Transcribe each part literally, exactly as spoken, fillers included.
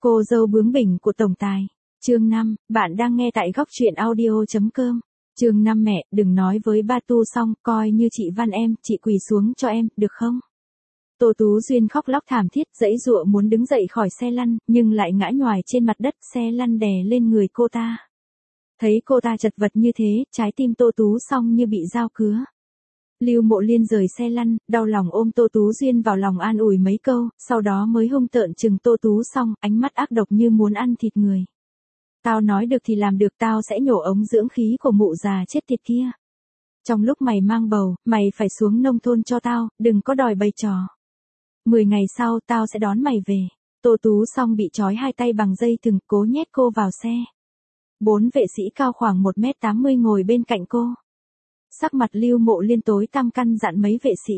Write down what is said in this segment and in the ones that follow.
Cô dâu bướng bỉnh của tổng tài. Chương năm, bạn đang nghe tại góc truyện audio chấm com. Chương năm mẹ, đừng nói với ba Tu xong, coi như chị van em, chị quỳ xuống cho em, được không? Tô Tú Duyên khóc lóc thảm thiết, giãy giụa muốn đứng dậy khỏi xe lăn, nhưng lại ngã nhoài trên mặt đất, xe lăn đè lên người cô ta. Thấy cô ta chật vật như thế, trái tim Tô Tú Song như bị dao cứa. Lưu Mộ Liên rời xe lăn, đau lòng ôm Tô Tú Duyên vào lòng an ủi mấy câu, sau đó mới hung tợn trừng Tô Tú Song, ánh mắt ác độc như muốn ăn thịt người. Tao nói được thì làm được, tao sẽ nhổ ống dưỡng khí của mụ già chết tiệt kia. Trong lúc mày mang bầu, mày phải xuống nông thôn cho tao, đừng có đòi bày trò. Mười ngày sau tao sẽ đón mày về. Tô Tú Song bị trói hai tay bằng dây thừng, cố nhét cô vào xe. Bốn vệ sĩ cao khoảng một mét tám mươi ngồi bên cạnh cô. Sắc mặt Lưu Mộ Liên tối tăm, căn dặn mấy vệ sĩ.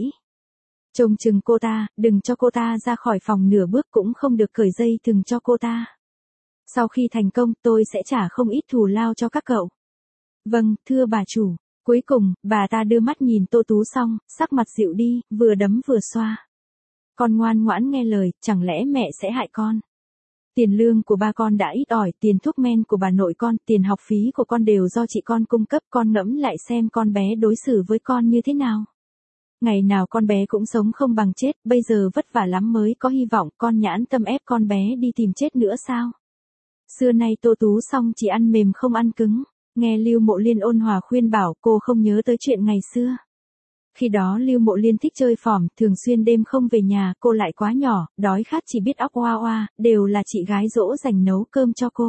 Trông chừng cô ta, đừng cho cô ta ra khỏi phòng nửa bước, cũng không được cởi dây thừng cho cô ta. Sau khi thành công, tôi sẽ trả không ít thù lao cho các cậu. Vâng, thưa bà chủ. Cuối cùng, bà ta đưa mắt nhìn Tô Tú Song, sắc mặt dịu đi, vừa đấm vừa xoa. Con ngoan ngoãn nghe lời, chẳng lẽ mẹ sẽ hại con? Tiền lương của ba con đã ít ỏi, tiền thuốc men của bà nội con, tiền học phí của con đều do chị con cung cấp, con ngẫm lại xem con bé đối xử với con như thế nào. Ngày nào con bé cũng sống không bằng chết, bây giờ vất vả lắm mới có hy vọng, con nhãn tâm ép con bé đi tìm chết nữa sao? Xưa nay Tô Tú Song chỉ ăn mềm không ăn cứng, nghe Lưu Mộ Liên ôn hòa khuyên bảo, cô không nhớ tới chuyện ngày xưa. Khi đó Lưu Mộ Liên thích chơi phỏm, thường xuyên đêm không về nhà, cô lại quá nhỏ, đói khát chỉ biết óc oa oa, đều là chị gái dỗ dành nấu cơm cho cô.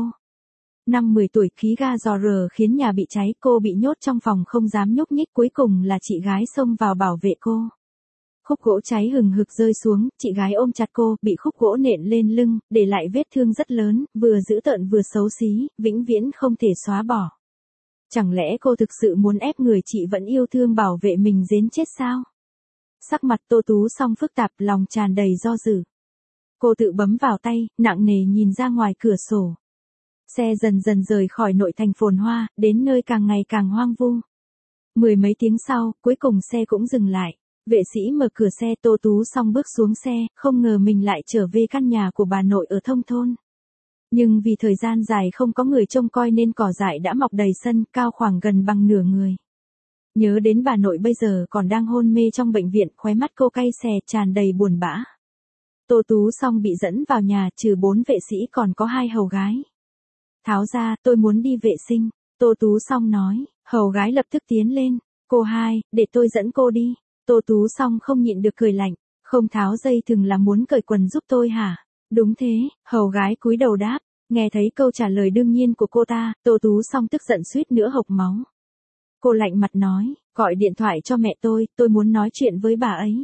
Năm mười tuổi, khí ga giò rờ khiến nhà bị cháy, cô bị nhốt trong phòng không dám nhúc nhích, cuối cùng là chị gái xông vào bảo vệ cô. Khúc gỗ cháy hừng hực rơi xuống, chị gái ôm chặt cô, bị khúc gỗ nện lên lưng, để lại vết thương rất lớn, vừa dữ tợn vừa xấu xí, vĩnh viễn không thể xóa bỏ. Chẳng lẽ cô thực sự muốn ép người chị vẫn yêu thương bảo vệ mình đến chết sao? Sắc mặt Tô Tú Song phức tạp, lòng tràn đầy do dự. Cô tự bấm vào tay, nặng nề nhìn ra ngoài cửa sổ. Xe dần dần rời khỏi nội thành phồn hoa, đến nơi càng ngày càng hoang vu. Mười mấy tiếng sau, cuối cùng xe cũng dừng lại. Vệ sĩ mở cửa xe, Tô Tú Song bước xuống xe, không ngờ mình lại trở về căn nhà của bà nội ở thông thôn. Nhưng vì thời gian dài không có người trông coi nên cỏ dại đã mọc đầy sân, cao khoảng gần bằng nửa người. Nhớ đến bà nội bây giờ còn đang hôn mê trong bệnh viện, khóe mắt cô cay xè, tràn đầy buồn bã. Tô Tú Song bị dẫn vào nhà, trừ bốn vệ sĩ còn có hai hầu gái. Tháo ra, tôi muốn đi vệ sinh. Tô Tú Song nói, hầu gái lập tức tiến lên. Cô hai, để tôi dẫn cô đi. Tô Tú Song không nhịn được cười lạnh, không tháo dây thừng là muốn cởi quần giúp tôi hả? Đúng thế, hầu gái cúi đầu đáp. Nghe thấy câu trả lời đương nhiên của cô ta, Tô Tú Song tức giận suýt nữa hộc máu. Cô lạnh mặt nói, gọi điện thoại cho mẹ tôi, tôi muốn nói chuyện với bà ấy.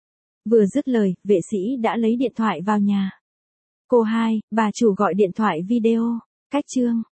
Vừa dứt lời, vệ sĩ đã lấy điện thoại vào nhà. Cô hai, bà chủ gọi điện thoại video. Cách chương